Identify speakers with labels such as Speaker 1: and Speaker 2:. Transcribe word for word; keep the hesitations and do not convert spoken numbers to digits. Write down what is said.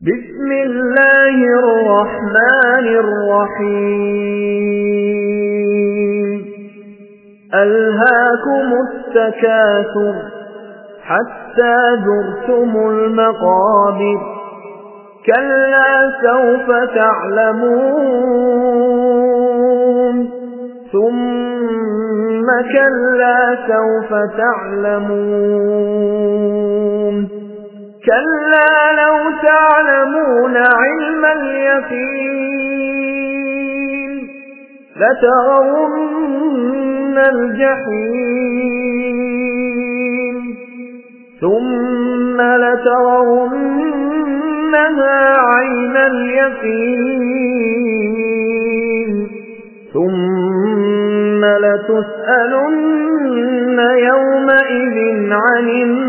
Speaker 1: بسم الله الرحمن الرحيم ألهاكم التكاثر حتى زرتم المقابر كلا سوف تعلمون ثم كلا سوف تعلمون كلا لو تعلمون علم اليقين لترون الجحيم ثم لترونها عين اليقين ثم لتسألن يومئذ عن النعيم